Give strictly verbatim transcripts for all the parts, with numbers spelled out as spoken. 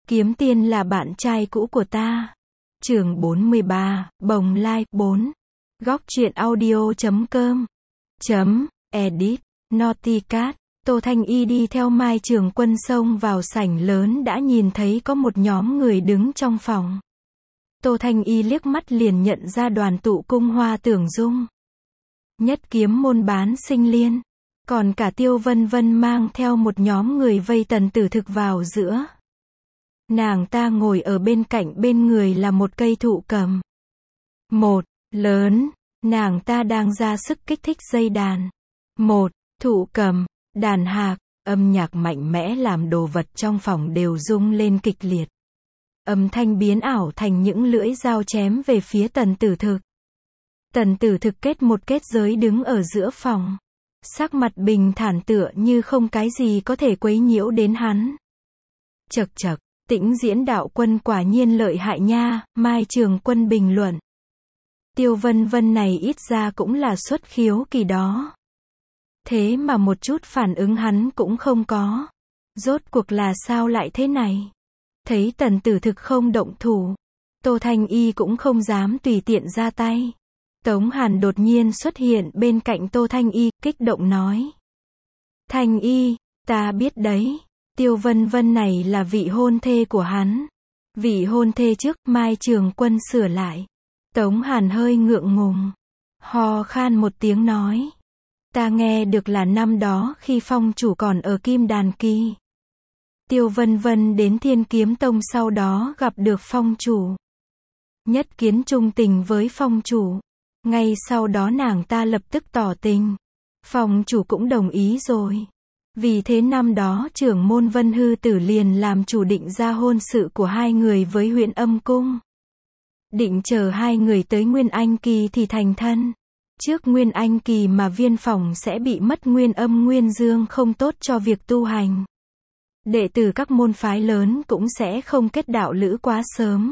Kiếm Tiên là bạn trai cũ của ta. Chương bốn mươi ba, Bồng Lai, bốn. Góc truyện audio chấm com. Chấm, edit, Naughty Cat. Tô Thanh Y đi theo Mai Trường Quân xông vào sảnh lớn đã nhìn thấy có một nhóm người đứng trong phòng. Tô Thanh Y liếc mắt liền nhận ra đoàn tụ cung Hoa Tưởng Dung, Nhất Kiếm môn Bán Sinh Liên, còn cả Tiêu Vân Vân mang theo một nhóm người vây Tần Tử Thực vào giữa. Nàng ta ngồi ở bên cạnh, bên người là một cây thụ cầm. Một, lớn, nàng ta đang ra sức kích thích dây đàn. Một, thụ cầm, đàn hạc, âm nhạc mạnh mẽ làm đồ vật trong phòng đều rung lên kịch liệt. Âm thanh biến ảo thành những lưỡi dao chém về phía Tần Tử Thực. Tần Tử Thực kết một kết giới đứng ở giữa phòng. Sắc mặt bình thản tựa như không cái gì có thể quấy nhiễu đến hắn. Chậc chậc, Tĩnh Diễn đạo quân quả nhiên lợi hại nha, Mai Trường Quân bình luận. Tiêu Vân Vân này ít ra cũng là xuất khiếu kỳ đó. Thế mà một chút phản ứng hắn cũng không có. Rốt cuộc là sao lại thế này? Thấy Tần Tử Thực không động thủ, Tô Thanh Y cũng không dám tùy tiện ra tay. Tống Hàn đột nhiên xuất hiện bên cạnh Tô Thanh Y, kích động nói. Thanh Y, ta biết đấy, Tiêu Vân Vân này là vị hôn thê của hắn. Vị hôn thê trước, Mai Trường Quân sửa lại. Tống Hàn hơi ngượng ngùng, ho khan một tiếng nói. Ta nghe được là năm đó khi Phong chủ còn ở Kim Đàn Kỳ, Tiêu Vân Vân đến Thiên Kiếm Tông, sau đó gặp được Phong chủ. Nhất kiến trung tình với Phong chủ. Ngay sau đó nàng ta lập tức tỏ tình. Phong chủ cũng đồng ý rồi. Vì thế năm đó trưởng môn Vân Hư Tử liền làm chủ định ra hôn sự của hai người với Huyễn Âm Cung. Định chờ hai người tới Nguyên Anh Kỳ thì thành thân. Trước Nguyên Anh Kỳ mà viên phòng sẽ bị mất Nguyên Âm Nguyên Dương, không tốt cho việc tu hành. Đệ tử các môn phái lớn cũng sẽ không kết đạo lữ quá sớm.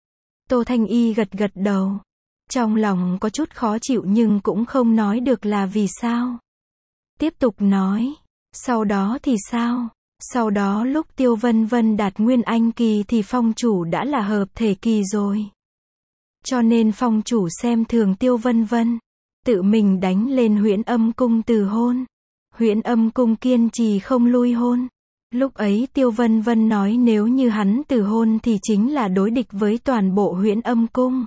Tô Thanh Y gật gật đầu. Trong lòng có chút khó chịu nhưng cũng không nói được là vì sao. Tiếp tục nói. Sau đó thì sao? Sau đó lúc Tiêu Vân Vân đạt Nguyên Anh Kỳ thì Phong chủ đã là hợp thể kỳ rồi. Cho nên Phong chủ xem thường Tiêu Vân Vân, tự mình đánh lên Huyễn Âm Cung từ hôn. Huyễn Âm Cung kiên trì không lui hôn. Lúc ấy Tiêu Vân Vân nói nếu như hắn từ hôn thì chính là đối địch với toàn bộ Huyễn Âm Cung.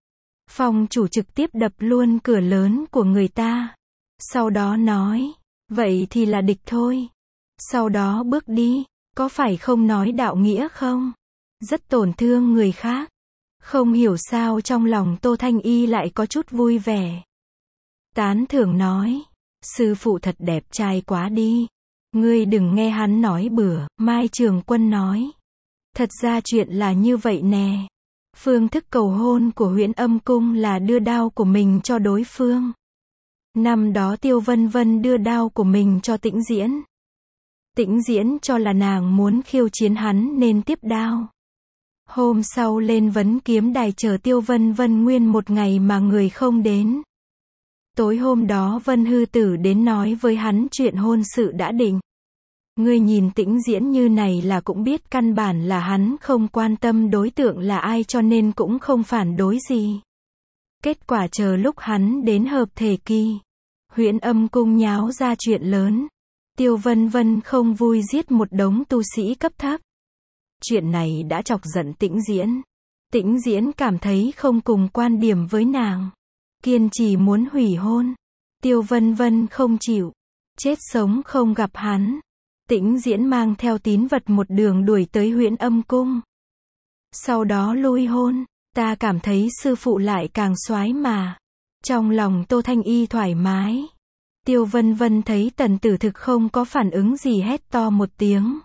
Phong chủ trực tiếp đập luôn cửa lớn của người ta. Sau đó nói, vậy thì là địch thôi. Sau đó bước đi, có phải không nói đạo nghĩa không? Rất tổn thương người khác. Không hiểu sao trong lòng Tô Thanh Y lại có chút vui vẻ. Tán thưởng nói, sư phụ thật đẹp trai quá đi. Ngươi đừng nghe hắn nói bừa, Mai Trường Quân nói. Thật ra chuyện là như vậy nè. Phương thức cầu hôn của Huyễn Âm Cung là đưa đao của mình cho đối phương. Năm đó Tiêu Vân Vân đưa đao của mình cho Tĩnh Diễn. Tĩnh Diễn cho là nàng muốn khiêu chiến hắn nên tiếp đao. Hôm sau lên vấn kiếm đài chờ Tiêu Vân Vân nguyên một ngày mà người không đến. Tối hôm đó Vân Hư Tử đến nói với hắn chuyện hôn sự đã định. Ngươi nhìn Tĩnh Diễn như này là cũng biết căn bản là hắn không quan tâm đối tượng là ai, cho nên cũng không phản đối gì. Kết quả chờ lúc hắn đến hợp thể kỳ, Huyễn Âm Cung nháo ra chuyện lớn. Tiêu Vân Vân không vui giết một đống tu sĩ cấp thấp. Chuyện này đã chọc giận Tĩnh Diễn. Tĩnh Diễn cảm thấy không cùng quan điểm với nàng, kiên trì muốn hủy hôn. Tiêu Vân Vân không chịu, chết sống không gặp hắn. Tĩnh Diễn mang theo tín vật một đường đuổi tới Huyễn Âm Cung. Sau đó lui hôn. Ta cảm thấy sư phụ lại càng soái mà. Trong lòng Tô Thanh Y thoải mái. Tiêu Vân Vân thấy Tần Tử Thực không có phản ứng gì, hét to một tiếng.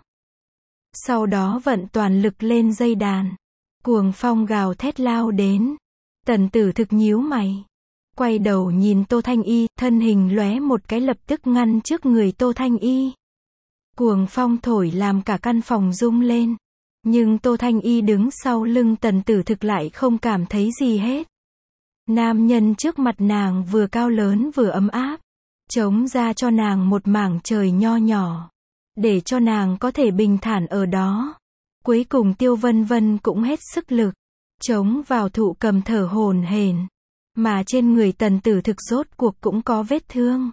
Sau đó vận toàn lực lên dây đàn. Cuồng phong gào thét lao đến. Tần Tử Thực nhíu mày, quay đầu nhìn Tô Thanh Y, thân hình lóe một cái lập tức ngăn trước người Tô Thanh Y. Cuồng phong thổi làm cả căn phòng rung lên. Nhưng Tô Thanh Y đứng sau lưng Tần Tử Thực lại không cảm thấy gì hết. Nam nhân trước mặt nàng vừa cao lớn vừa ấm áp, trống ra cho nàng một mảng trời nho nhỏ, để cho nàng có thể bình thản ở đó. Cuối cùng Tiêu Vân Vân cũng hết sức lực, chống vào thụ cầm thở hổn hển, mà trên người Tần Tử Thực rốt cuộc cũng có vết thương.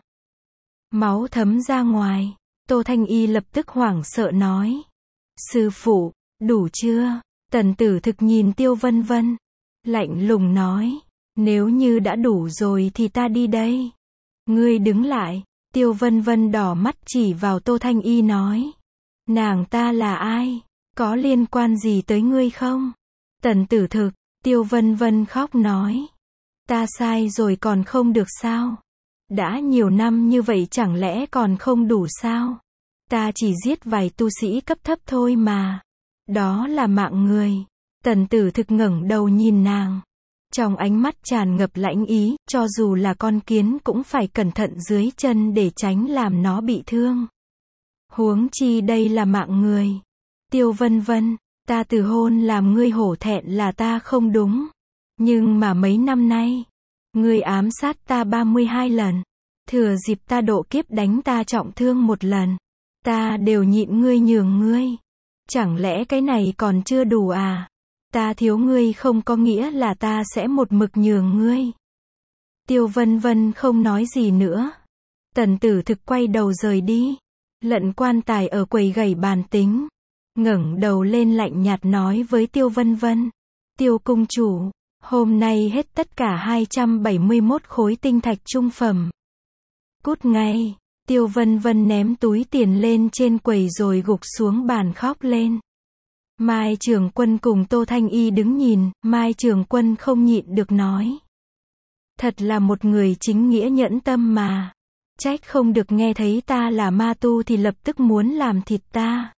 Máu thấm ra ngoài, Tô Thanh Y lập tức hoảng sợ nói. Sư phụ, đủ chưa? Tần Tử Thực nhìn Tiêu Vân Vân, lạnh lùng nói, nếu như đã đủ rồi thì ta đi đây. Ngươi đứng lại. Tiêu Vân Vân đỏ mắt chỉ vào Tô Thanh Y nói. Nàng ta là ai? Có liên quan gì tới ngươi không? Tần Tử Thực, Tiêu Vân Vân khóc nói. Ta sai rồi còn không được sao? Đã nhiều năm như vậy chẳng lẽ còn không đủ sao? Ta chỉ giết vài tu sĩ cấp thấp thôi mà. Đó là mạng người. Tần Tử Thực ngẩng đầu nhìn nàng. Trong ánh mắt tràn ngập lãnh ý, cho dù là con kiến cũng phải cẩn thận dưới chân để tránh làm nó bị thương. Huống chi đây là mạng người. Tiêu Vân Vân, ta từ hôn làm ngươi hổ thẹn là ta không đúng. Nhưng mà mấy năm nay, ngươi ám sát ta ba mươi hai lần. Thừa dịp ta độ kiếp đánh ta trọng thương một lần. Ta đều nhịn ngươi nhường ngươi. Chẳng lẽ cái này còn chưa đủ à? Ta thiếu ngươi không có nghĩa là ta sẽ một mực nhường ngươi. Tiêu Vân Vân không nói gì nữa. Tần Tử Thực quay đầu rời đi. Lận quan tài ở quầy gảy bàn tính. Ngẩng đầu lên lạnh nhạt nói với Tiêu Vân Vân. Tiêu cung chủ, hôm nay hết tất cả hai trăm bảy mươi mốt khối tinh thạch trung phẩm. Cút ngay. Tiêu Vân Vân ném túi tiền lên trên quầy rồi gục xuống bàn khóc lên. Mai Trường Quân cùng Tô Thanh Y đứng nhìn, Mai Trường Quân không nhịn được nói. Thật là một người chính nghĩa nhẫn tâm mà. Trách không được nghe thấy ta là ma tu thì lập tức muốn làm thịt ta.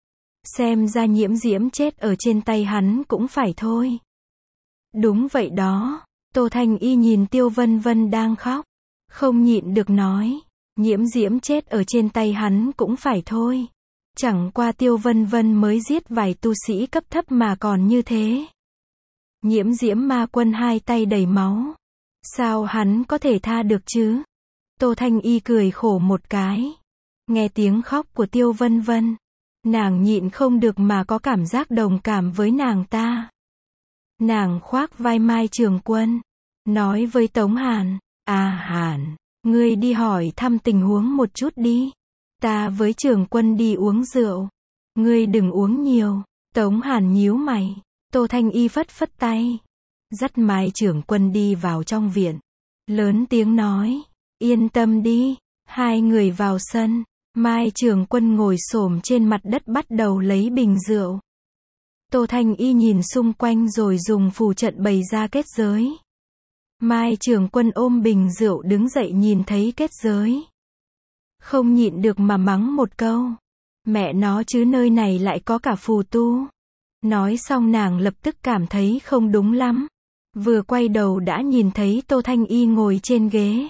Xem ra Nhiễm Diễm chết ở trên tay hắn cũng phải thôi. Đúng vậy đó. Tô Thanh Y nhìn Tiêu Vân Vân đang khóc, không nhịn được nói. Nhiễm Diễm chết ở trên tay hắn cũng phải thôi. Chẳng qua Tiêu Vân Vân mới giết vài tu sĩ cấp thấp mà còn như thế. Nhiễm Diễm ma quân hai tay đầy máu. Sao hắn có thể tha được chứ? Tô Thanh Y cười khổ một cái. Nghe tiếng khóc của Tiêu Vân Vân, nàng nhịn không được mà có cảm giác đồng cảm với nàng ta. Nàng khoác vai Mai Trường Quân, nói với Tống Hàn. À Hàn, ngươi đi hỏi thăm tình huống một chút đi. Ta với Trường Quân đi uống rượu. Ngươi đừng uống nhiều. Tống Hàn nhíu mày. Tô Thanh Y phất phất tay, dắt Mai Trường Quân đi vào trong viện. Lớn tiếng nói. Yên tâm đi. Hai người vào sân. Mai Trường Quân ngồi xổm trên mặt đất bắt đầu lấy bình rượu. Tô Thanh Y nhìn xung quanh rồi dùng phù trận bày ra kết giới. Mai Trường Quân ôm bình rượu đứng dậy nhìn thấy kết giới, không nhịn được mà mắng một câu. Mẹ nó chứ nơi này lại có cả phù tu. Nói xong nàng lập tức cảm thấy không đúng lắm. Vừa quay đầu đã nhìn thấy Tô Thanh Y ngồi trên ghế.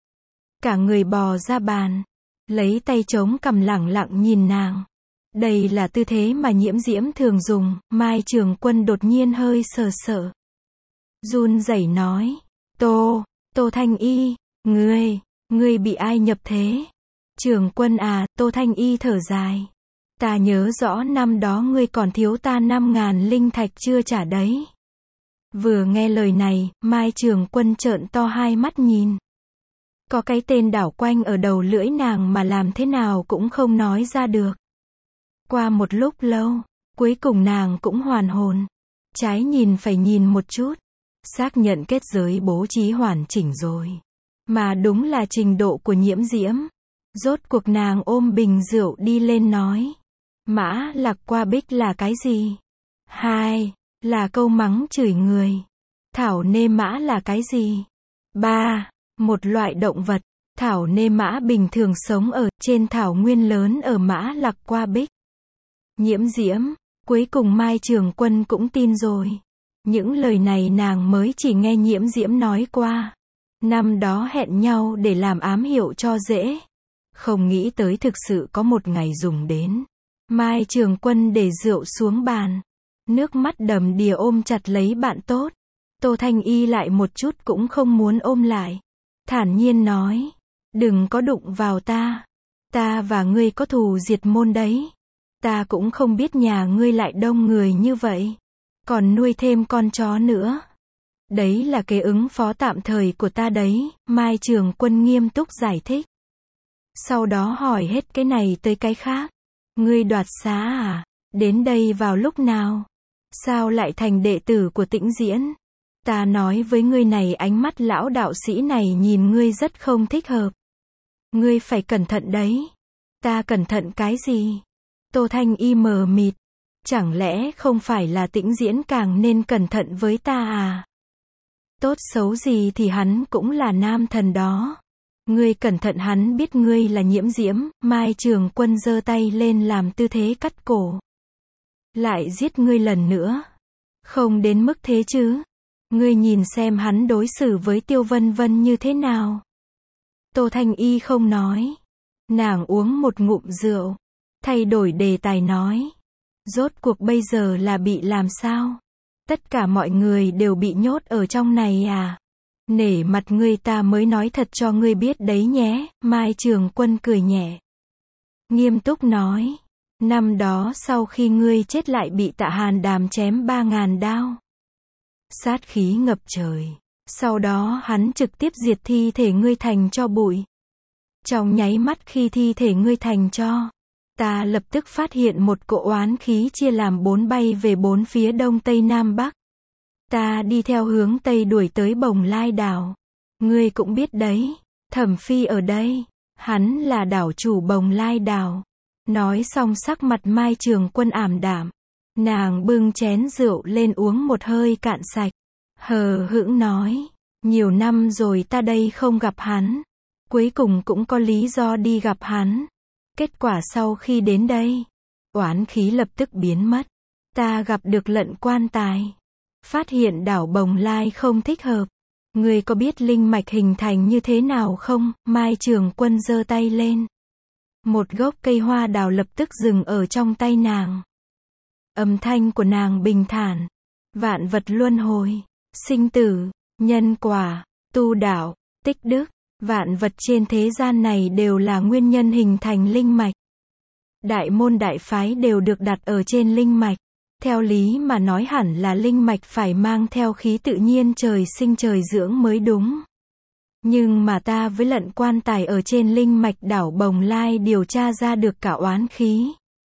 Cả người bò ra bàn, lấy tay chống cằm lẳng lặng nhìn nàng. Đây là tư thế mà Nhiễm Diễm thường dùng. Mai Trường Quân đột nhiên hơi sờ sợ, run rẩy nói. Tô, Tô Thanh Y, ngươi, ngươi bị ai nhập thế? Trường Quân à, Tô Thanh Y thở dài. Ta nhớ rõ năm đó ngươi còn thiếu ta năm ngàn linh thạch chưa trả đấy. Vừa nghe lời này, Mai Trường Quân trợn to hai mắt nhìn. Có cái tên đảo quanh ở đầu lưỡi nàng mà làm thế nào cũng không nói ra được. Qua một lúc lâu, cuối cùng nàng cũng hoàn hồn. Trái nhìn phải nhìn một chút. Xác nhận kết giới bố trí hoàn chỉnh rồi. Mà đúng là trình độ của Nhiễm Diễm. Rốt cuộc nàng ôm bình rượu đi lên nói. Mã lạc qua bích là cái gì? Hai, là câu mắng chửi người. Thảo nê mã là cái gì? Ba, một loại động vật. Thảo nê mã bình thường sống ở trên thảo nguyên lớn ở Mã Lạc Qua Bích. Nhiễm Diễm, cuối cùng Mai Trường Quân cũng tin rồi. Những lời này nàng mới chỉ nghe Nhiễm Diễm nói qua. Năm đó hẹn nhau để làm ám hiệu cho dễ. Không nghĩ tới thực sự có một ngày dùng đến. Mai Trường Quân để rượu xuống bàn, nước mắt đầm đìa ôm chặt lấy bạn tốt. Tô Thanh Y lại một chút cũng không muốn ôm lại. Thản nhiên nói. Đừng có đụng vào ta. Ta và ngươi có thù diệt môn đấy. Ta cũng không biết nhà ngươi lại đông người như vậy. Còn nuôi thêm con chó nữa. Đấy là kế ứng phó tạm thời của ta đấy, Mai Trường Quân nghiêm túc giải thích. Sau đó hỏi hết cái này tới cái khác. Ngươi đoạt xá à? Đến đây vào lúc nào? Sao lại thành đệ tử của Tĩnh Diễn? Ta nói với ngươi này, ánh mắt lão đạo sĩ này nhìn ngươi rất không thích hợp. Ngươi phải cẩn thận đấy. Ta cẩn thận cái gì? Tô Thanh Y mờ mịt. Chẳng lẽ không phải là Tĩnh Diễn càng nên cẩn thận với ta à? Tốt xấu gì thì hắn cũng là nam thần đó. Ngươi cẩn thận hắn biết ngươi là Nhiễm Diễm. Mai Trường Quân giơ tay lên làm tư thế cắt cổ. Lại giết ngươi lần nữa. Không đến mức thế chứ. Ngươi nhìn xem hắn đối xử với Tiêu Vân Vân như thế nào. Tô Thanh Y không nói. Nàng uống một ngụm rượu. Thay đổi đề tài nói. Rốt cuộc bây giờ là bị làm sao? Tất cả mọi người đều bị nhốt ở trong này à? Nể mặt ngươi ta mới nói thật cho ngươi biết đấy nhé. Mai Trường Quân cười nhẹ. Nghiêm túc nói. Năm đó sau khi ngươi chết lại bị Tạ Hàn Đàm chém ba ngàn đao. Sát khí ngập trời. Sau đó hắn trực tiếp diệt thi thể ngươi thành tro bụi. Trong nháy mắt khi thi thể ngươi thành tro, ta lập tức phát hiện một cỗ oán khí chia làm bốn bay về bốn phía đông tây nam bắc. Ta đi theo hướng tây đuổi tới Bồng Lai đảo. Ngươi cũng biết đấy, Thẩm Phi ở đây, hắn là đảo chủ Bồng Lai đảo. Nói xong sắc mặt Mai Trường Quân ảm đạm. Nàng bưng chén rượu lên uống một hơi cạn sạch. Hờ hững nói, nhiều năm rồi ta đây không gặp hắn. Cuối cùng cũng có lý do đi gặp hắn. Kết quả sau khi đến đây, oán khí lập tức biến mất. Ta gặp được Lận Quan Tài. Phát hiện đảo Bồng Lai không thích hợp. Ngươi có biết linh mạch hình thành như thế nào không? Mai Trường Quân giơ tay lên. Một gốc cây hoa đào lập tức dừng ở trong tay nàng. Âm thanh của nàng bình thản. Vạn vật luân hồi, sinh tử, nhân quả, tu đạo, tích đức. Vạn vật trên thế gian này đều là nguyên nhân hình thành linh mạch. Đại môn đại phái đều được đặt ở trên linh mạch. Theo lý mà nói hẳn là linh mạch phải mang theo khí tự nhiên trời sinh trời dưỡng mới đúng. Nhưng mà ta với Lận Quan Tài ở trên linh mạch đảo Bồng Lai điều tra ra được cả oán khí.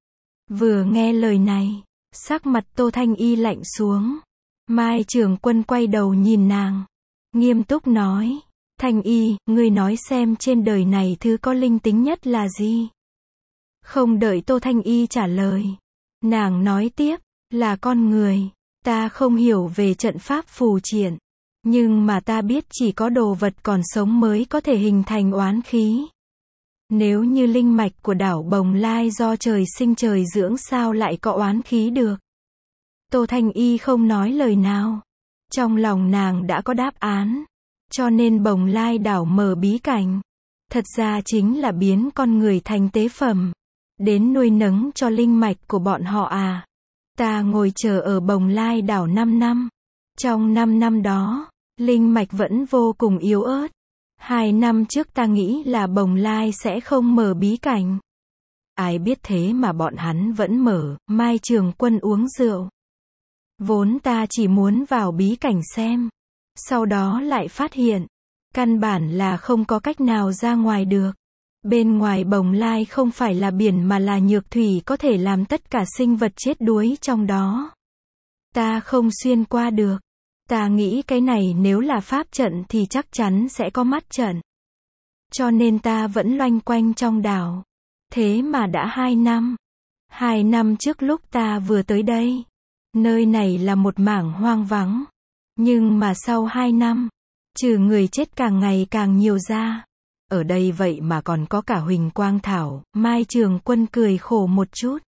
Vừa nghe lời này, sắc mặt Tô Thanh Y lạnh xuống. Mai Trường Quân quay đầu nhìn nàng. Nghiêm túc nói. Thanh Y, ngươi nói xem trên đời này thứ có linh tính nhất là gì? Không đợi Tô Thanh Y trả lời. Nàng nói tiếp, là con người. Ta không hiểu về trận pháp phù triện. Nhưng mà ta biết chỉ có đồ vật còn sống mới có thể hình thành oán khí. Nếu như linh mạch của đảo Bồng Lai do trời sinh trời dưỡng sao lại có oán khí được? Tô Thanh Y không nói lời nào. Trong lòng nàng đã có đáp án. Cho nên Bồng Lai đảo mở bí cảnh. Thật ra chính là biến con người thành tế phẩm. Đến nuôi nấng cho linh mạch của bọn họ à. Ta ngồi chờ ở Bồng Lai đảo năm năm. Trong năm năm đó, linh mạch vẫn vô cùng yếu ớt. Hai năm trước ta nghĩ là Bồng Lai sẽ không mở bí cảnh. Ai biết thế mà bọn hắn vẫn mở. Mai Trường Quân uống rượu. Vốn ta chỉ muốn vào bí cảnh xem. Sau đó lại phát hiện, căn bản là không có cách nào ra ngoài được. Bên ngoài Bồng Lai không phải là biển mà là nhược thủy có thể làm tất cả sinh vật chết đuối trong đó. Ta không xuyên qua được. Ta nghĩ cái này nếu là pháp trận thì chắc chắn sẽ có mắt trận. Cho nên ta vẫn loanh quanh trong đảo. Thế mà đã hai năm. Hai năm trước lúc ta vừa tới đây, nơi này là một mảng hoang vắng. Nhưng mà sau hai năm, trừ người chết càng ngày càng nhiều ra. Ở đây vậy mà còn có cả Huỳnh Quang Thảo. Mai Trường Quân cười khổ một chút.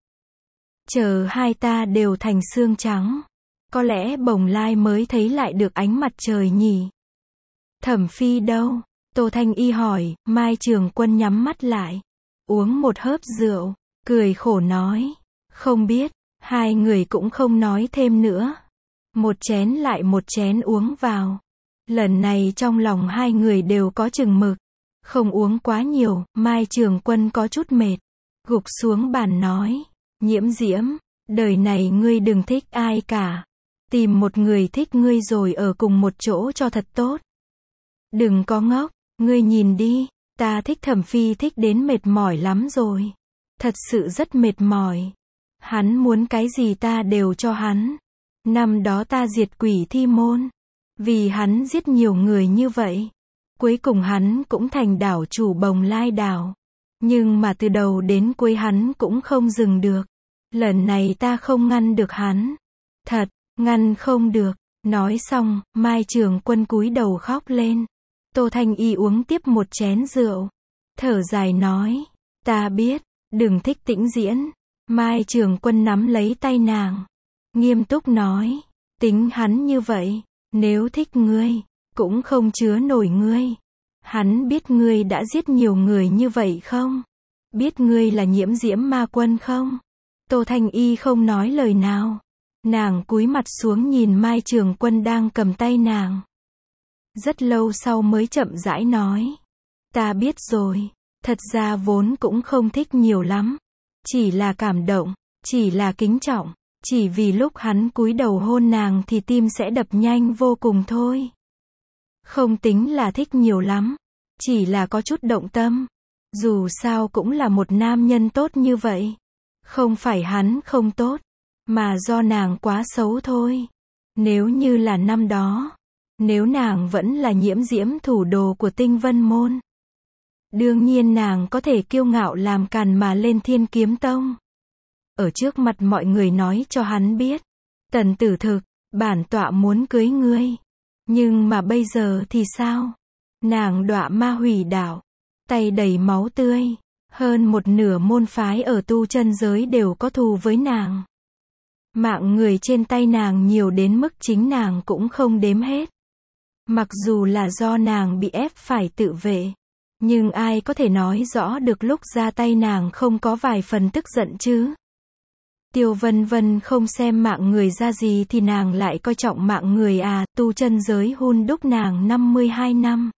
Chờ hai ta đều thành xương trắng. Có lẽ Bồng Lai mới thấy lại được ánh mặt trời nhỉ. Thẩm Phi đâu? Tô Thanh Y hỏi. Mai Trường Quân nhắm mắt lại. Uống một hớp rượu. Cười khổ nói. Không biết. Hai người cũng không nói thêm nữa. Một chén lại một chén uống vào. Lần này trong lòng hai người đều có chừng mực. Không uống quá nhiều. Mai Trường Quân có chút mệt. Gục xuống bàn nói. Nhiễm Diễm, đời này ngươi đừng thích ai cả. Tìm một người thích ngươi rồi ở cùng một chỗ cho thật tốt. Đừng có ngốc, ngươi nhìn đi, ta thích Thẩm Phi thích đến mệt mỏi lắm rồi. Thật sự rất mệt mỏi. Hắn muốn cái gì ta đều cho hắn. Năm đó ta diệt Quỷ Thi Môn. Vì hắn giết nhiều người như vậy. Cuối cùng hắn cũng thành đảo chủ Bồng Lai đảo. Nhưng mà từ đầu đến cuối hắn cũng không dừng được. Lần này ta không ngăn được hắn. Thật, ngăn không được. Nói xong, Mai Trường Quân cúi đầu khóc lên. Tô Thanh Y uống tiếp một chén rượu. Thở dài nói. Ta biết, đừng thích Tĩnh Diễn. Mai Trường Quân nắm lấy tay nàng. Nghiêm túc nói. Tính hắn như vậy. Nếu thích ngươi, cũng không chứa nổi ngươi. Hắn biết ngươi đã giết nhiều người như vậy không? Biết ngươi là Nhiễm Diễm ma quân không? Tô Thanh Y không nói lời nào. Nàng cúi mặt xuống nhìn Mai Trường Quân đang cầm tay nàng. Rất lâu sau mới chậm rãi nói. Ta biết rồi. Thật ra vốn cũng không thích nhiều lắm. Chỉ là cảm động. Chỉ là kính trọng. Chỉ vì lúc hắn cúi đầu hôn nàng thì tim sẽ đập nhanh vô cùng thôi. Không tính là thích nhiều lắm. Chỉ là có chút động tâm. Dù sao cũng là một nam nhân tốt như vậy. Không phải hắn không tốt. Mà do nàng quá xấu thôi. Nếu như là năm đó. Nếu nàng vẫn là Nhiễm Diễm thủ đồ của Tinh Vân Môn. Đương nhiên nàng có thể kiêu ngạo làm càn mà lên Thiên Kiếm Tông. Ở trước mặt mọi người nói cho hắn biết. Tần Tử Thực, bản tọa muốn cưới ngươi. Nhưng mà bây giờ thì sao? Nàng đọa ma hủy đảo. Tay đầy máu tươi. Hơn một nửa môn phái ở tu chân giới đều có thù với nàng. Mạng người trên tay nàng nhiều đến mức chính nàng cũng không đếm hết. Mặc dù là do nàng bị ép phải tự vệ. Nhưng ai có thể nói rõ được lúc ra tay nàng không có vài phần tức giận chứ? Tiêu Vân Vân không xem mạng người ra gì thì nàng lại coi trọng mạng người à, tu chân giới hun đúc nàng năm mươi hai năm.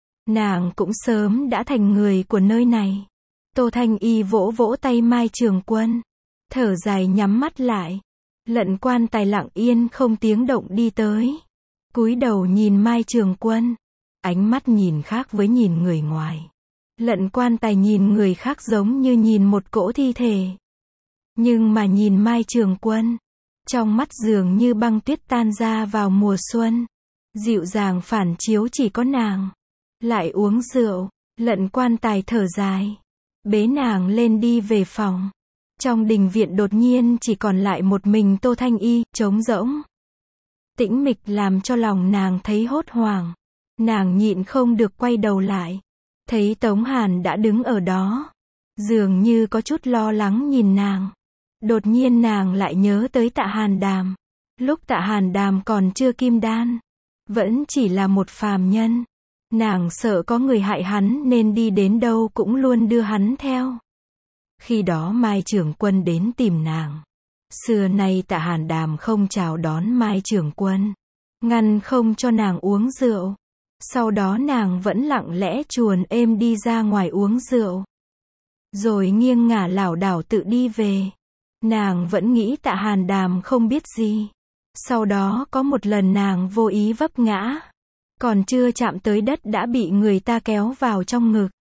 Nàng cũng sớm đã thành người của nơi này. Tô Thanh Y vỗ vỗ tay Mai Trường Quân. Thở dài nhắm mắt lại. Lận Quan Tài lặng yên không tiếng động đi tới. Cúi đầu nhìn Mai Trường Quân. Ánh mắt nhìn khác với nhìn người ngoài. Lận Quan Tài nhìn người khác giống như nhìn một cỗ thi thể. Nhưng mà nhìn Mai Trường Quân. Trong mắt dường như băng tuyết tan ra vào mùa xuân. Dịu dàng phản chiếu chỉ có nàng. Lại uống rượu. Lận Quan Tài thở dài. Bế nàng lên đi về phòng. Trong đình viện đột nhiên chỉ còn lại một mình Tô Thanh Y, trống rỗng. Tĩnh mịch làm cho lòng nàng thấy hốt hoảng. Nàng nhịn không được quay đầu lại. Thấy Tống Hàn đã đứng ở đó. Dường như có chút lo lắng nhìn nàng. Đột nhiên nàng lại nhớ tới Tạ Hàn Đàm. Lúc Tạ Hàn Đàm còn chưa kim đan. Vẫn chỉ là một phàm nhân. Nàng sợ có người hại hắn nên đi đến đâu cũng luôn đưa hắn theo. Khi đó Mai Trường Quân đến tìm nàng. Xưa nay Tạ Hàn Đàm không chào đón Mai Trường Quân. Ngăn không cho nàng uống rượu. Sau đó nàng vẫn lặng lẽ chuồn êm đi ra ngoài uống rượu. Rồi nghiêng ngả lảo đảo tự đi về. Nàng vẫn nghĩ Tạ Hàn Đàm không biết gì. Sau đó có một lần nàng vô ý vấp ngã. Còn chưa chạm tới đất đã bị người ta kéo vào trong ngực.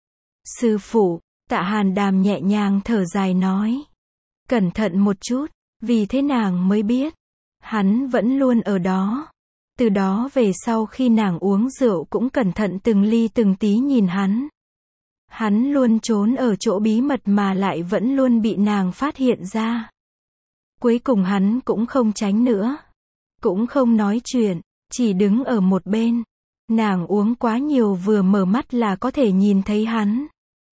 Sư phụ, Tạ Hàn Đàm nhẹ nhàng thở dài nói. Cẩn thận một chút, vì thế nàng mới biết. Hắn vẫn luôn ở đó. Từ đó về sau khi nàng uống rượu cũng cẩn thận từng ly từng tí nhìn hắn. Hắn luôn trốn ở chỗ bí mật mà lại vẫn luôn bị nàng phát hiện ra. Cuối cùng hắn cũng không tránh nữa. Cũng không nói chuyện, chỉ đứng ở một bên. Nàng uống quá nhiều vừa mở mắt là có thể nhìn thấy hắn.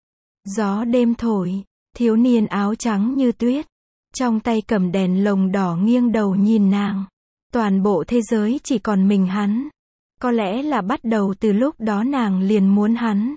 Gió đêm thổi, thiếu niên áo trắng như tuyết. Trong tay cầm đèn lồng đỏ nghiêng đầu nhìn nàng. Toàn bộ thế giới chỉ còn mình hắn. Có lẽ là bắt đầu từ lúc đó nàng liền muốn hắn.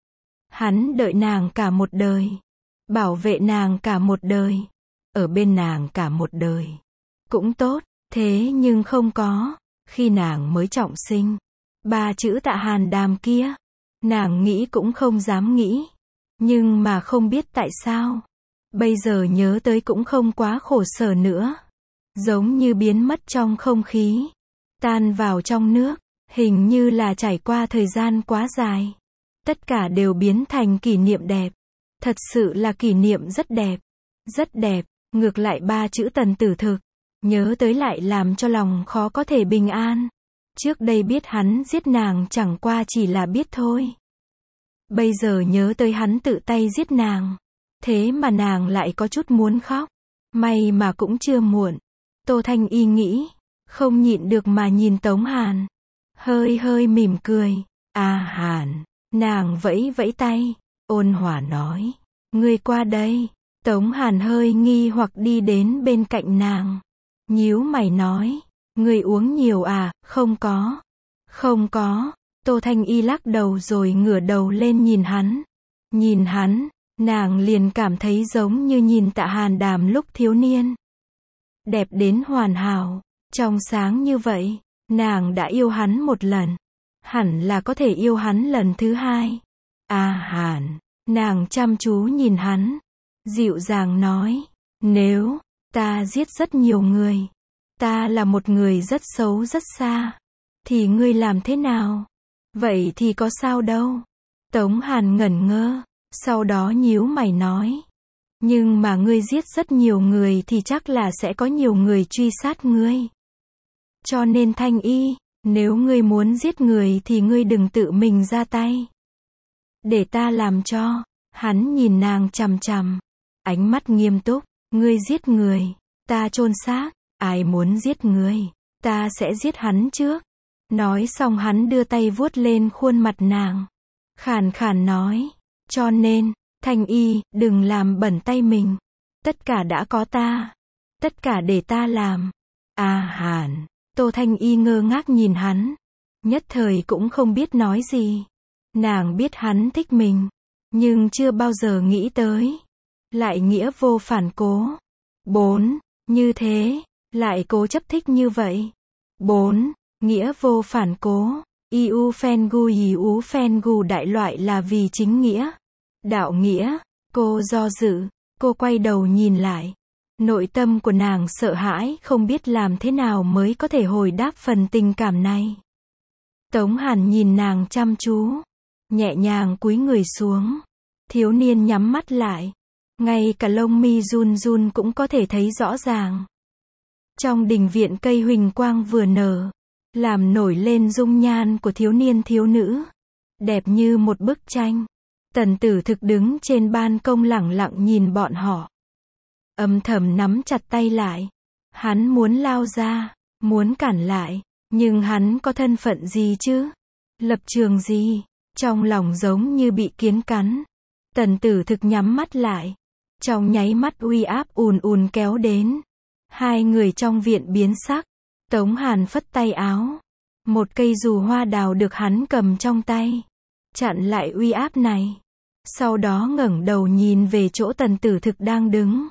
Hắn đợi nàng cả một đời. Bảo vệ nàng cả một đời. Ở bên nàng cả một đời. Cũng tốt, thế nhưng không có. Khi nàng mới trọng sinh. Ba chữ Tạ Hàn Đàm kia. Nàng nghĩ cũng không dám nghĩ. Nhưng mà không biết tại sao. Bây giờ nhớ tới cũng không quá khổ sở nữa. Giống như biến mất trong không khí. Tan vào trong nước. Hình như là trải qua thời gian quá dài. Tất cả đều biến thành kỷ niệm đẹp. Thật sự là kỷ niệm rất đẹp. Rất đẹp. Ngược lại ba chữ Tần Tử Thực. Nhớ tới lại làm cho lòng khó có thể bình an. Trước đây biết hắn giết nàng chẳng qua chỉ là biết thôi. Bây giờ nhớ tới hắn tự tay giết nàng. Thế mà nàng lại có chút muốn khóc. May mà cũng chưa muộn. Tô Thanh Y nghĩ. Không nhịn được mà nhìn Tống Hàn. Hơi hơi mỉm cười. À Hàn. Nàng vẫy vẫy tay. Ôn hòa nói. Ngươi qua đây. Tống Hàn hơi nghi hoặc đi đến bên cạnh nàng. Nhíu mày nói. Ngươi uống nhiều à? Không có. Không có. Tô Thanh Y lắc đầu rồi ngửa đầu lên nhìn hắn. Nhìn hắn, nàng liền cảm thấy giống như nhìn Tạ Hàn Đàm lúc thiếu niên. Đẹp đến hoàn hảo, trong sáng như vậy, nàng đã yêu hắn một lần. Hẳn là có thể yêu hắn lần thứ hai. À Hàn, nàng chăm chú nhìn hắn. Dịu dàng nói, nếu ta giết rất nhiều người, ta là một người rất xấu rất xa, thì ngươi làm thế nào? Vậy thì có sao đâu. Tống Hàn ngẩn ngơ, sau đó nhíu mày nói. Nhưng mà ngươi giết rất nhiều người thì chắc là sẽ có nhiều người truy sát ngươi. Cho nên Thanh Y, nếu ngươi muốn giết người thì ngươi đừng tự mình ra tay. Để ta làm cho. Hắn nhìn nàng chằm chằm. Ánh mắt nghiêm túc. Ngươi giết người, ta chôn xác. Ai muốn giết ngươi, ta sẽ giết hắn trước. Nói xong hắn đưa tay vuốt lên khuôn mặt nàng. Khàn khàn nói. Cho nên, Thanh Y, đừng làm bẩn tay mình. Tất cả đã có ta. Tất cả để ta làm. À Hàn. Tô Thanh Y ngơ ngác nhìn hắn. Nhất thời cũng không biết nói gì. Nàng biết hắn thích mình. Nhưng chưa bao giờ nghĩ tới. Lại nghĩa vô phản cố. Bốn. Như thế. Lại cố chấp thích như vậy. Bốn. Nghĩa vô phản cố. Iu phen gu iu phen gu đại loại là vì chính nghĩa. Đạo nghĩa. Cô do dự. Cô quay đầu nhìn lại. Nội tâm của nàng sợ hãi không biết làm thế nào mới có thể hồi đáp phần tình cảm này. Tống Hàn nhìn nàng chăm chú. Nhẹ nhàng cúi người xuống. Thiếu niên nhắm mắt lại. Ngay cả lông mi run run cũng có thể thấy rõ ràng. Trong đình viện cây huỳnh quang vừa nở. Làm nổi lên dung nhan của thiếu niên thiếu nữ. Đẹp như một bức tranh. Tần Tử Thực đứng trên ban công lẳng lặng nhìn bọn họ. Âm thầm nắm chặt tay lại. Hắn muốn lao ra. Muốn cản lại. Nhưng hắn có thân phận gì chứ? Lập trường gì? Trong lòng giống như bị kiến cắn. Tần Tử Thực nhắm mắt lại. Trong nháy mắt uy áp ùn ùn kéo đến. Hai người trong viện biến sắc. Tống Hàn phất tay áo. Một cây dù hoa đào được hắn cầm trong tay. Chặn lại uy áp này. Sau đó ngẩng đầu nhìn về chỗ Tần Tử Thực đang đứng.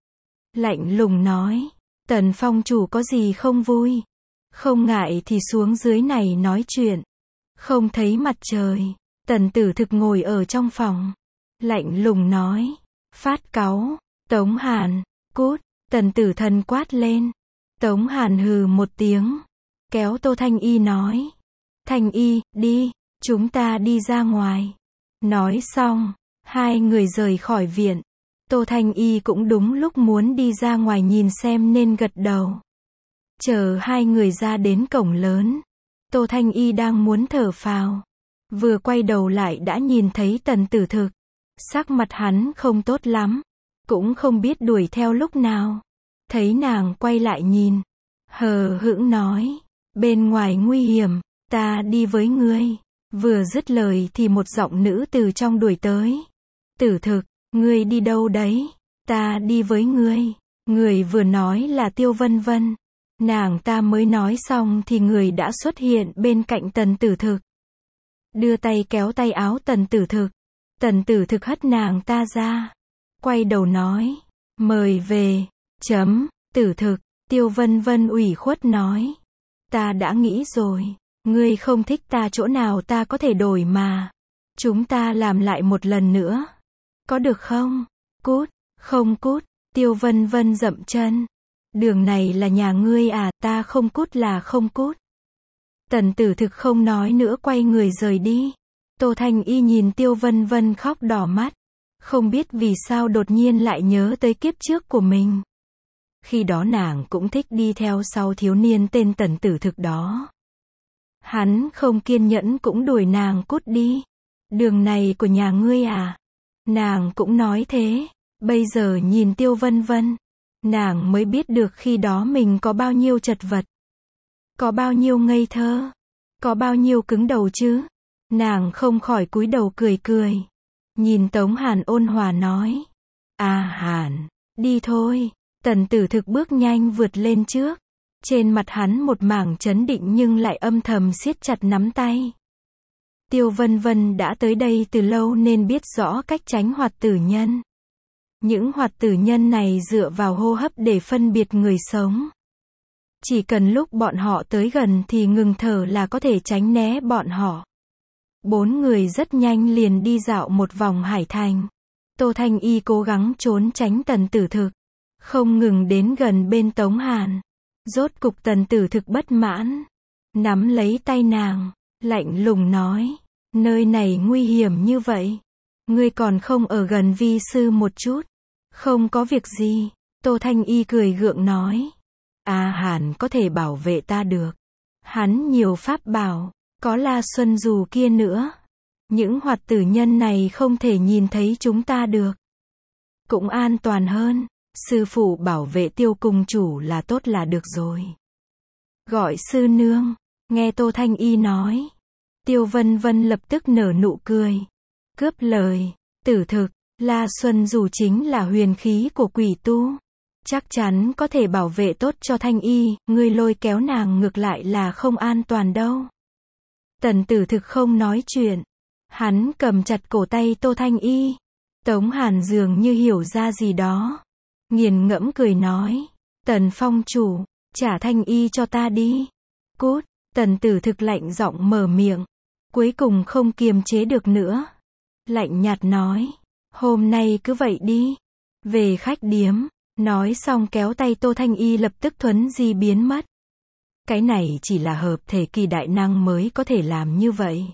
Lạnh lùng nói. Tần phong chủ có gì không vui? Không ngại thì xuống dưới này nói chuyện. Không thấy mặt trời. Tần Tử Thực ngồi ở trong phòng. Lạnh lùng nói. Phát cáu. Tống Hàn. Cút. Tần Tử Thần quát lên. Tống Hàn hừ một tiếng. Kéo Tô Thanh Y nói. Thanh Y, đi. Chúng ta đi ra ngoài. Nói xong. Hai người rời khỏi viện. Tô Thanh Y cũng đúng lúc muốn đi ra ngoài nhìn xem nên gật đầu. Chờ hai người ra đến cổng lớn. Tô Thanh Y đang muốn thở phào. Vừa quay đầu lại đã nhìn thấy Tần Tử Thực. Sắc mặt hắn không tốt lắm. Cũng không biết đuổi theo lúc nào. Thấy nàng quay lại nhìn. Hờ hững nói. Bên ngoài nguy hiểm. Ta đi với ngươi. Vừa dứt lời thì một giọng nữ từ trong đuổi tới. Tử Thực, ngươi đi đâu đấy? Ta đi với ngươi. Người vừa nói là Tiêu Vân Vân. Nàng ta mới nói xong thì người đã xuất hiện bên cạnh Tần Tử Thực. Đưa tay kéo tay áo Tần Tử Thực. Tần Tử Thực hất nàng ta ra. Quay đầu nói. Mời về. Chấm. Tử Thực. Tiêu Vân Vân ủy khuất nói. Ta đã nghĩ rồi. Ngươi không thích ta chỗ nào ta có thể đổi mà. Chúng ta làm lại một lần nữa. Có được không? Cút. Không cút, Tiêu Vân Vân dậm chân. Đường này là nhà ngươi à, ta không cút là không cút. Tần Tử Thực không nói nữa quay người rời đi. Tô Thanh Y nhìn Tiêu Vân Vân khóc đỏ mắt. Không biết vì sao đột nhiên lại nhớ tới kiếp trước của mình. Khi đó nàng cũng thích đi theo sau thiếu niên tên Tần Tử Thực đó. Hắn không kiên nhẫn cũng đuổi nàng cút đi. Đường này của nhà ngươi à? Nàng cũng nói thế. Bây giờ nhìn Tiêu Vân Vân, nàng mới biết được khi đó mình có bao nhiêu chật vật. Có bao nhiêu ngây thơ. Có bao nhiêu cứng đầu chứ. Nàng không khỏi cúi đầu cười cười. Nhìn Tống Hàn ôn hòa nói. À Hàn, đi thôi. Tần Tử Thực bước nhanh vượt lên trước. Trên mặt hắn một mảng chấn định nhưng lại âm thầm siết chặt nắm tay. Tiêu Vân Vân đã tới đây từ lâu nên biết rõ cách tránh hoạt tử nhân. Những hoạt tử nhân này dựa vào hô hấp để phân biệt người sống. Chỉ cần lúc bọn họ tới gần thì ngừng thở là có thể tránh né bọn họ. Bốn người rất nhanh liền đi dạo một vòng hải thành. Tô Thanh Y cố gắng trốn tránh Tần Tử Thực. Không ngừng đến gần bên Tống Hàn. Rốt cục Tần Tử Thực bất mãn. Nắm lấy tay nàng. Lạnh lùng nói. Nơi này nguy hiểm như vậy. Ngươi còn không ở gần vi sư một chút. Không có việc gì. Tô Thanh Y cười gượng nói. À Hàn có thể bảo vệ ta được. Hắn nhiều pháp bảo. Có La Xuân Dù kia nữa. Những hoạt tử nhân này không thể nhìn thấy chúng ta được. Cũng an toàn hơn. Sư phụ bảo vệ Tiêu cung chủ là tốt là được rồi. Gọi sư nương. Nghe Tô Thanh Y nói. Tiêu Vân Vân lập tức nở nụ cười. Cướp lời. Tử Thực, La Xuân Dù chính là huyền khí của quỷ tu. Chắc chắn có thể bảo vệ tốt cho Thanh Y. Ngươi lôi kéo nàng ngược lại là không an toàn đâu. Tần Tử Thực không nói chuyện. Hắn cầm chặt cổ tay Tô Thanh Y. Tống Hàn dường như hiểu ra gì đó. Nghiền ngẫm cười nói. Tần phong chủ, trả Thanh Y cho ta đi. Cút. Tần Tử Thực lạnh giọng mở miệng. Cuối cùng không kiềm chế được nữa. Lạnh nhạt nói. Hôm nay cứ vậy đi. Về khách điếm. Nói xong kéo tay Tô Thanh Y lập tức thuấn di biến mất. Cái này chỉ là hợp thể kỳ đại năng mới có thể làm như vậy.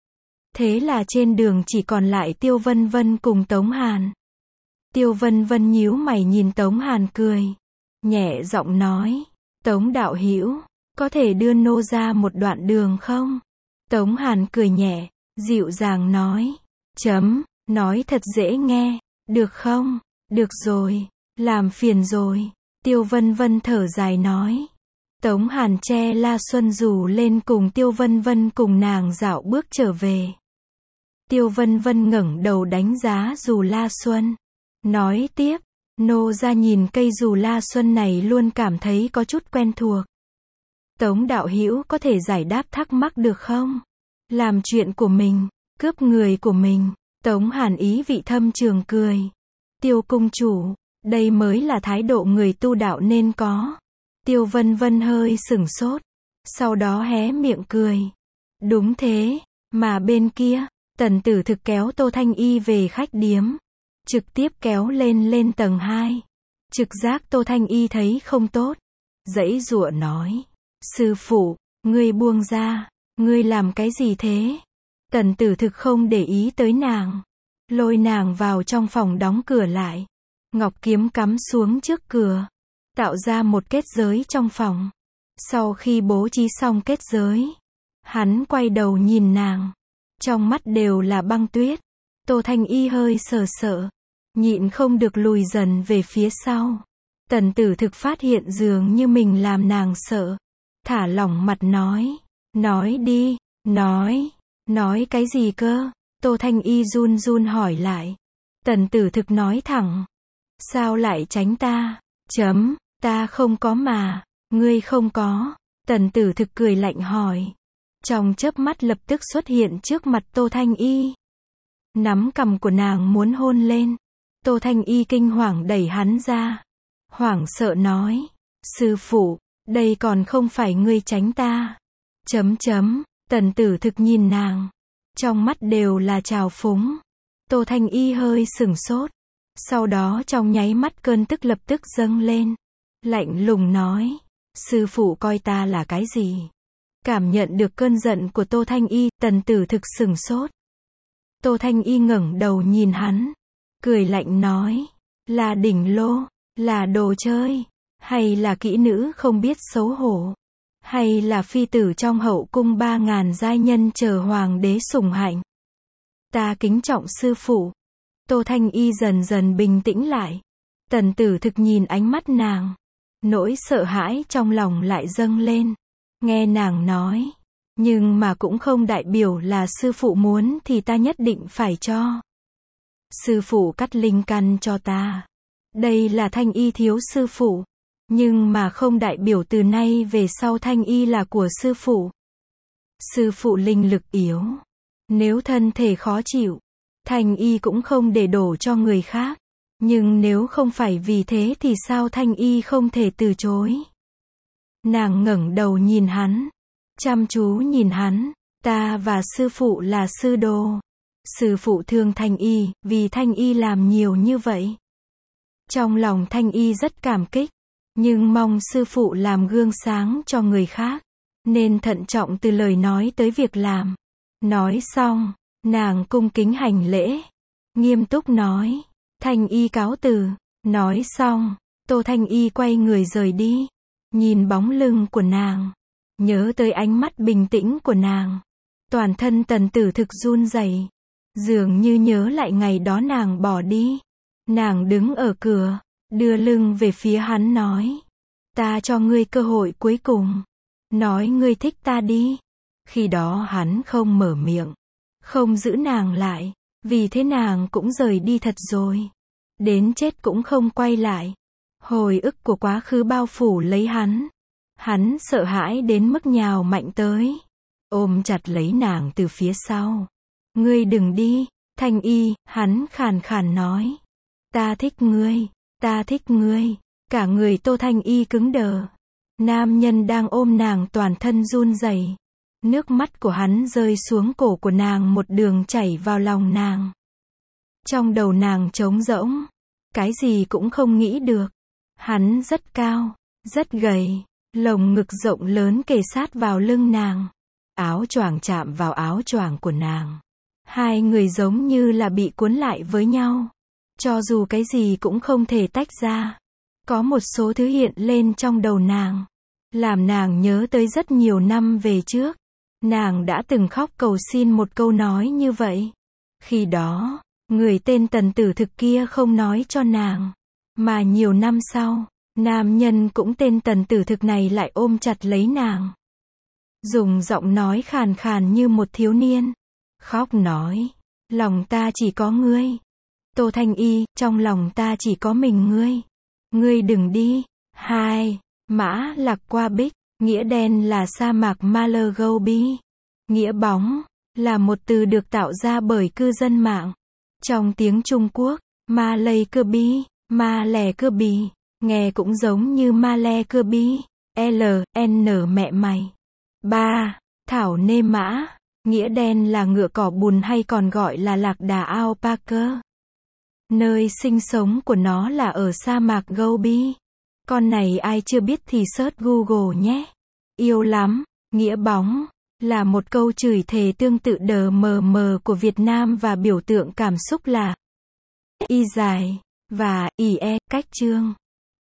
Thế là trên đường chỉ còn lại Tiêu Vân Vân cùng Tống Hàn. Tiêu Vân Vân nhíu mày nhìn Tống Hàn cười. Nhẹ giọng nói. Tống đạo hữu, có thể đưa nô ra một đoạn đường không? Tống Hàn cười nhẹ, dịu dàng nói. Chấm, nói thật dễ nghe. Được không? Được rồi, làm phiền rồi. Tiêu Vân Vân thở dài nói. Tống Hàn che La Xuân Dù lên cùng Tiêu Vân Vân cùng nàng dạo bước trở về. Tiêu Vân Vân ngẩng đầu đánh giá dù La Xuân. Nói tiếp, nô ra nhìn cây dù La Xuân này luôn cảm thấy có chút quen thuộc. Tống đạo hữu có thể giải đáp thắc mắc được không? Làm chuyện của mình, cướp người của mình. Tống Hàn ý vị thâm trường cười. Tiêu cung chủ, đây mới là thái độ người tu đạo nên có. Tiêu Vân Vân hơi sửng sốt. Sau đó hé miệng cười. Đúng thế, mà bên kia, Tần Tử Thực kéo Tô Thanh Y về khách điếm. Trực tiếp kéo lên lên tầng hai. Trực giác Tô Thanh Y thấy không tốt. Giãy giụa nói. Sư phụ, ngươi buông ra. Ngươi làm cái gì thế? Tần Tử Thực không để ý tới nàng. Lôi nàng vào trong phòng đóng cửa lại. Ngọc kiếm cắm xuống trước cửa. Tạo ra một kết giới trong phòng. Sau khi bố trí xong kết giới, hắn quay đầu nhìn nàng. Trong mắt đều là băng tuyết. Tô Thanh Y hơi sờ sợ. Nhịn không được lùi dần về phía sau. Tần Tử Thực phát hiện dường như mình làm nàng sợ. Thả lỏng mặt nói. Nói đi, nói, nói cái gì cơ? Tô Thanh Y run run hỏi lại. Tần Tử Thực nói thẳng. Sao lại tránh ta? Chấm, ta không có mà. Ngươi không có. Tần Tử Thực cười lạnh hỏi. Trong chớp mắt lập tức xuất hiện trước mặt Tô Thanh Y. Nắm cằm của nàng muốn hôn lên. Tô Thanh Y kinh hoàng đẩy hắn ra. Hoảng sợ nói. Sư phụ, đây còn không phải ngươi tránh ta. Chấm chấm, Tần Tử Thực nhìn nàng. Trong mắt đều là trào phúng. Tô Thanh Y hơi sửng sốt. Sau đó trong nháy mắt cơn tức lập tức dâng lên. Lạnh lùng nói, sư phụ coi ta là cái gì? Cảm nhận được cơn giận của Tô Thanh Y, Tần Tử Thực sừng sốt. Tô Thanh Y ngẩng đầu nhìn hắn, cười lạnh nói, là đỉnh lô, là đồ chơi, hay là kỹ nữ không biết xấu hổ, hay là phi tử trong hậu cung ba ngàn giai nhân chờ hoàng đế sủng hạnh. Ta kính trọng sư phụ. Tô Thanh Y dần dần bình tĩnh lại. Tần Tử Thực nhìn ánh mắt nàng, nỗi sợ hãi trong lòng lại dâng lên. Nghe nàng nói, nhưng mà cũng không đại biểu là sư phụ muốn thì ta nhất định phải cho. Sư phụ cắt linh căn cho ta. Đây là Thanh Y thiếu sư phụ. Nhưng mà không đại biểu từ nay về sau Thanh Y là của sư phụ. Sư phụ linh lực yếu. Nếu thân thể khó chịu, Thanh Y cũng không để đổ cho người khác. Nhưng nếu không phải vì thế thì sao Thanh Y không thể từ chối. Nàng ngẩng đầu nhìn hắn, chăm chú nhìn hắn, ta và sư phụ là sư đồ. Sư phụ thương Thanh Y, vì Thanh Y làm nhiều như vậy. Trong lòng Thanh Y rất cảm kích, nhưng mong sư phụ làm gương sáng cho người khác, nên thận trọng từ lời nói tới việc làm. Nói xong, nàng cung kính hành lễ, nghiêm túc nói, Thanh Y cáo từ. Nói xong, Tô Thanh Y quay người rời đi, nhìn bóng lưng của nàng, nhớ tới ánh mắt bình tĩnh của nàng. Toàn thân Tần Tử Thực run rẩy, dường như nhớ lại ngày đó nàng bỏ đi. Nàng đứng ở cửa, đưa lưng về phía hắn nói, ta cho ngươi cơ hội cuối cùng, nói ngươi thích ta đi. Khi đó hắn không mở miệng, không giữ nàng lại, vì thế nàng cũng rời đi thật rồi. Đến chết cũng không quay lại. Hồi ức của quá khứ bao phủ lấy hắn. Hắn sợ hãi đến mức nhào mạnh tới, ôm chặt lấy nàng từ phía sau. Ngươi đừng đi, Thanh Y, hắn khàn khàn nói. Ta thích ngươi, ta thích ngươi. Cả người Tô Thanh Y cứng đờ. Nam nhân đang ôm nàng toàn thân run rẩy. Nước mắt của hắn rơi xuống cổ của nàng một đường chảy vào lòng nàng. Trong đầu nàng trống rỗng, cái gì cũng không nghĩ được. Hắn rất cao, rất gầy, lồng ngực rộng lớn kề sát vào lưng nàng. Áo choàng chạm vào áo choàng của nàng. Hai người giống như là bị cuốn lại với nhau. Cho dù cái gì cũng không thể tách ra. Có một số thứ hiện lên trong đầu nàng, làm nàng nhớ tới rất nhiều năm về trước. Nàng đã từng khóc cầu xin một câu nói như vậy. Khi đó, người tên Tần Tử Thực kia không nói cho nàng. Mà nhiều năm sau, nam nhân cũng tên Tần Tử Thực này lại ôm chặt lấy nàng. Dùng giọng nói khàn khàn như một thiếu niên. Khóc nói, lòng ta chỉ có ngươi. Tô Thanh Y, trong lòng ta chỉ có mình ngươi. Ngươi đừng đi. Hai, mã lạc qua bích. Nghĩa đen là sa mạc Malagobi. Nghĩa bóng là một từ được tạo ra bởi cư dân mạng. Trong tiếng Trung Quốc, Malay Cơ Bi, Ma Lè Cơ Bì, nghe cũng giống như Ma Le Cơ Bi, L, N mẹ mày. Ba. Thảo nê mã. Nghĩa đen là ngựa cỏ bùn hay còn gọi là lạc đà alpaca. Nơi sinh sống của nó là ở sa mạc Gobi. Con này ai chưa biết thì search Google nhé. Yêu lắm. Nghĩa bóng là một câu chửi thề tương tự đờ mờ mờ của Việt Nam và biểu tượng cảm xúc là y dài và ie cách chương.